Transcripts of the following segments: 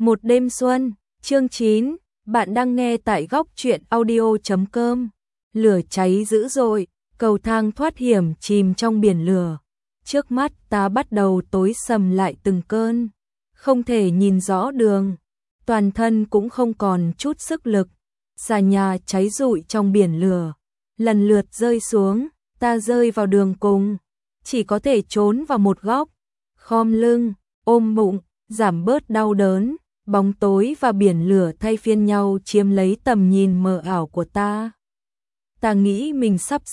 Một đêm xuân, chương 9, bạn đang nghe tại góc truyện audio.com. Lửa cháy dữ dội, cầu thang thoát hiểm chìm trong biển lửa. Trước mắt ta bắt đầu tối sầm lại từng cơn, không thể nhìn rõ đường, toàn thân cũng không còn chút sức lực. Xà nhà cháy rụi trong biển lửa, lần lượt rơi xuống, ta rơi vào đường cùng, chỉ có thể trốn vào một góc, khom lưng, ôm bụng, giảm bớt đau đớn. Bóng tối và biển lửa thay phiên nhau chiếm lấy tầm nhìn mờ ảo của ta. Ta nghĩ mình sắp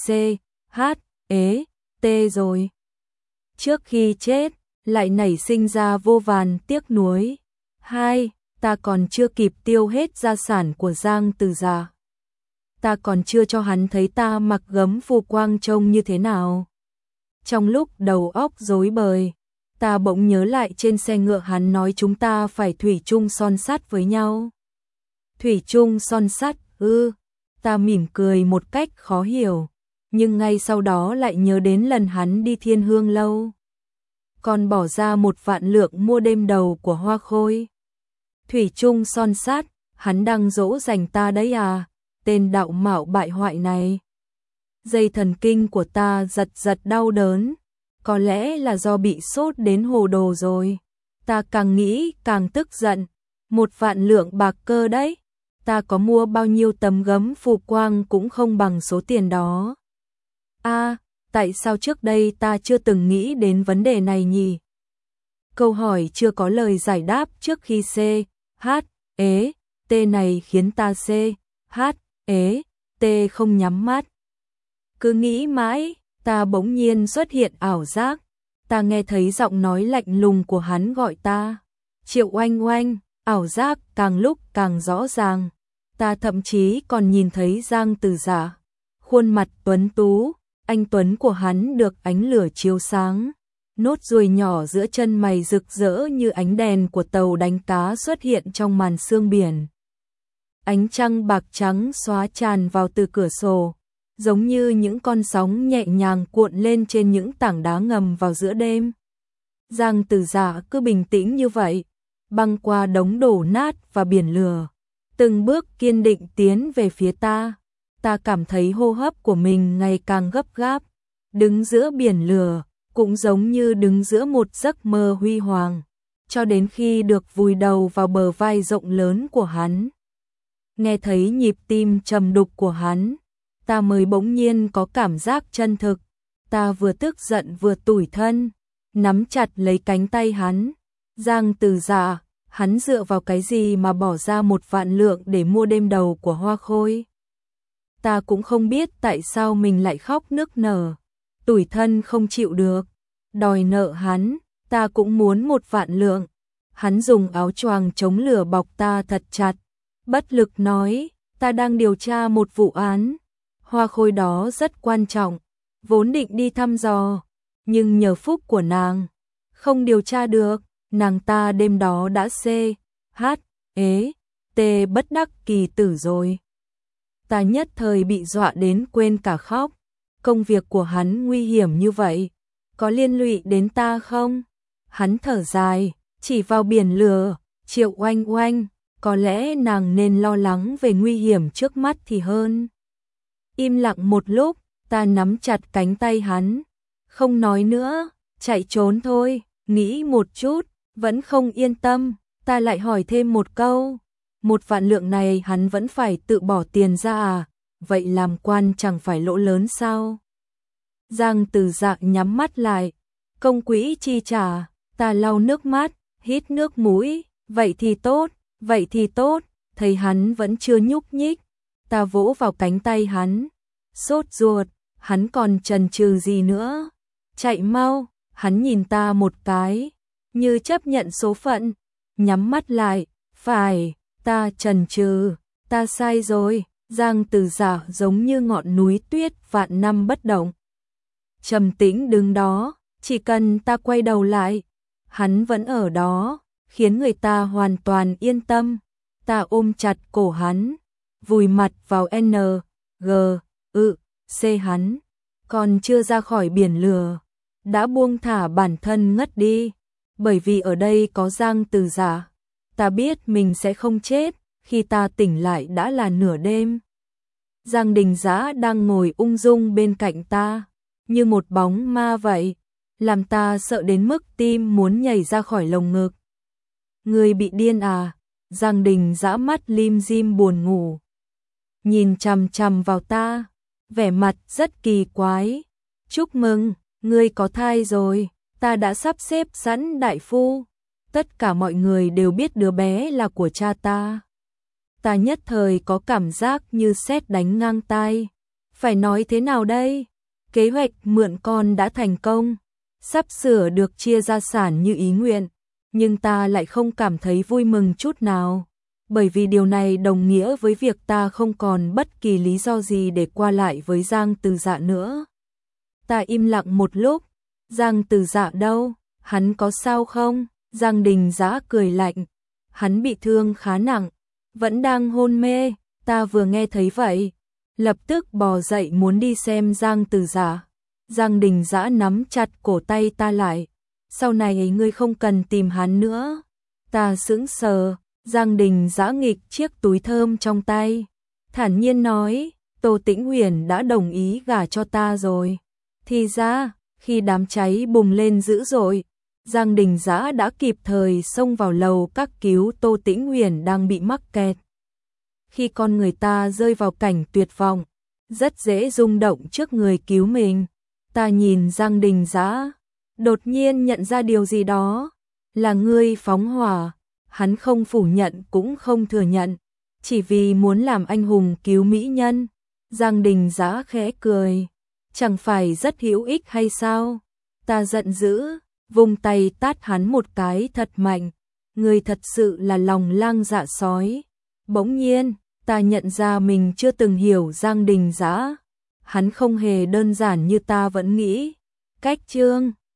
chết rồi. Trước khi chết, lại nảy sinh ra vô vàn tiếc nuối. Ta còn chưa kịp tiêu hết gia sản của Giang Từ Dạ. Ta còn chưa cho hắn thấy ta mặc gấm phù quang trông như thế nào. Trong lúc đầu óc rối bời, ta bỗng nhớ lại trên xe ngựa hắn nói chúng ta phải thủy chung son sắt với nhau. Thủy chung son sắt, ta mỉm cười một cách khó hiểu, nhưng ngay sau đó lại nhớ đến lần hắn đi Thiên Hương Lâu. Còn bỏ ra 1.000.000 mua đêm đầu của Hoa Khôi. Thủy chung son sắt, hắn đang dỗ dành ta đấy à, tên đạo mạo bại hoại này. Dây thần kinh của ta giật đau đớn. Có lẽ là do bị sốt đến hồ đồ rồi. Ta càng nghĩ càng tức giận. 1.000.000 bạc cơ đấy. Ta có mua bao nhiêu tấm gấm phù quang cũng không bằng số tiền đó. Tại sao trước đây ta chưa từng nghĩ đến vấn đề này nhỉ? Câu hỏi chưa có lời giải đáp trước khi T này khiến ta không nhắm mắt. Cứ nghĩ mãi, ta bỗng nhiên xuất hiện ảo giác. Ta nghe thấy giọng nói lạnh lùng của hắn gọi ta. Triệu Oanh Oanh, ảo giác càng lúc càng rõ ràng. Ta thậm chí còn nhìn thấy Giang Từ Dạ. Khuôn mặt tuấn tú, anh tuấn của hắn được ánh lửa chiếu sáng. Nốt ruồi nhỏ giữa chân mày rực rỡ như ánh đèn của tàu đánh cá xuất hiện trong màn sương biển. Ánh trăng bạc trắng xóa tràn vào từ cửa sổ, giống như những con sóng nhẹ nhàng cuộn lên trên những tảng đá ngầm vào giữa đêm. Giang Từ Dạ cứ bình tĩnh như vậy, băng qua đống đổ nát và biển lửa, từng bước kiên định tiến về phía ta. Ta cảm thấy hô hấp của mình ngày càng gấp gáp, đứng giữa biển lửa, cũng giống như đứng giữa một giấc mơ huy hoàng, cho đến khi được vùi đầu vào bờ vai rộng lớn của hắn. Nghe thấy nhịp tim trầm đục của hắn, ta mới bỗng nhiên có cảm giác chân thực. Ta vừa tức giận vừa tủi thân, nắm chặt lấy cánh tay hắn. Giang Từ Dạ, hắn dựa vào cái gì mà bỏ ra 1.000.000 để mua đêm đầu của Hoa Khôi? Ta cũng không biết tại sao mình lại khóc nức nở, tủi thân không chịu được, đòi nợ hắn. Ta cũng muốn 1.000.000. Hắn dùng áo choàng chống lửa bọc ta thật chặt, bất lực nói, ta đang điều tra một vụ án. Hoa Khôi đó rất quan trọng, vốn định đi thăm dò, nhưng nhờ phúc của nàng, không điều tra được. Nàng ta đêm đó đã bất đắc kỳ tử rồi. Ta nhất thời bị dọa đến quên cả khóc. Công việc của hắn nguy hiểm như vậy, có liên lụy đến ta không? Hắn thở dài, chỉ vào biển lửa. Triệu Oanh Oanh, có lẽ nàng nên lo lắng về nguy hiểm trước mắt thì hơn. Im lặng một lúc, ta nắm chặt cánh tay hắn. Không nói nữa, chạy trốn thôi. Nghĩ một chút, vẫn không yên tâm, ta lại hỏi thêm một câu. 1.000.000 này hắn vẫn phải tự bỏ tiền ra à? Vậy làm quan chẳng phải lỗ lớn sao? Giang Từ Dạ nhắm mắt lại. Công quỹ chi trả. Ta lau nước mắt, hít nước mũi. Vậy thì tốt. Thấy hắn vẫn chưa nhúc nhích, ta vỗ vào cánh tay hắn. Sốt ruột, hắn còn chần chừ gì nữa? Chạy mau. Hắn nhìn ta một cái, như chấp nhận số phận. Nhắm mắt lại. Phải, ta chần chừ, ta sai rồi. Giang Từ Dạ giống như ngọn núi tuyết vạn năm bất động, trầm tĩnh đứng đó. Chỉ cần ta quay đầu lại, hắn vẫn ở đó, khiến người ta hoàn toàn yên tâm. Ta ôm chặt cổ hắn, vùi mặt vào hắn còn chưa ra khỏi biển lửa, đã buông thả bản thân ngất đi. Bởi vì ở đây có Giang Từ Dạ, ta biết mình sẽ không chết, khi ta tỉnh lại đã là nửa đêm. Giang Đình Dã đang ngồi ung dung bên cạnh ta, như một bóng ma vậy, làm ta sợ đến mức tim muốn nhảy ra khỏi lồng ngực. Ngươi bị điên à? Giang Đình Dã mắt lim dim buồn ngủ, nhìn chằm chằm vào ta, vẻ mặt rất kỳ quái. Chúc mừng, ngươi có thai rồi, ta đã sắp xếp sẵn đại phu. Tất cả mọi người đều biết đứa bé là của cha ta. Ta nhất thời có cảm giác như sét đánh ngang tai. Phải nói thế nào đây? Kế hoạch mượn con đã thành công, sắp sửa được chia gia sản như ý nguyện, nhưng ta lại không cảm thấy vui mừng chút nào, bởi vì điều này đồng nghĩa với việc ta không còn bất kỳ lý do gì để qua lại với Giang Từ Dạ nữa. Ta im lặng một lúc. Giang Từ Dạ đâu? Hắn có sao không? Giang Đình Dã cười lạnh. Hắn bị thương khá nặng, vẫn đang hôn mê. Ta vừa nghe thấy vậy, lập tức bò dậy muốn đi xem Giang Từ Dạ. Giang Đình Dã nắm chặt cổ tay ta lại. Sau này ngươi không cần tìm hắn nữa. Ta sững sờ. Giang Đình Dã nghịch chiếc túi thơm trong tay, thản nhiên nói, Tô Tĩnh Huyền đã đồng ý gả cho ta rồi. Thì ra, khi đám cháy bùng lên dữ dội, Giang Đình Dã đã kịp thời xông vào lầu các cứu Tô Tĩnh Huyền đang bị mắc kẹt. Khi con người ta rơi vào cảnh tuyệt vọng, rất dễ rung động trước người cứu mình. Ta nhìn Giang Đình Dã, đột nhiên nhận ra điều gì đó. Là ngươi phóng hỏa. Hắn không phủ nhận cũng không thừa nhận, chỉ vì muốn làm anh hùng cứu mỹ nhân. Giang Đình Dã khẽ cười, chẳng phải rất hữu ích hay sao? Ta giận dữ, vung tay tát hắn một cái thật mạnh. Ngươi thật sự là lòng lang dạ sói. Bỗng nhiên, ta nhận ra mình chưa từng hiểu Giang Đình Dã. Hắn không hề đơn giản như ta vẫn nghĩ. Cách chương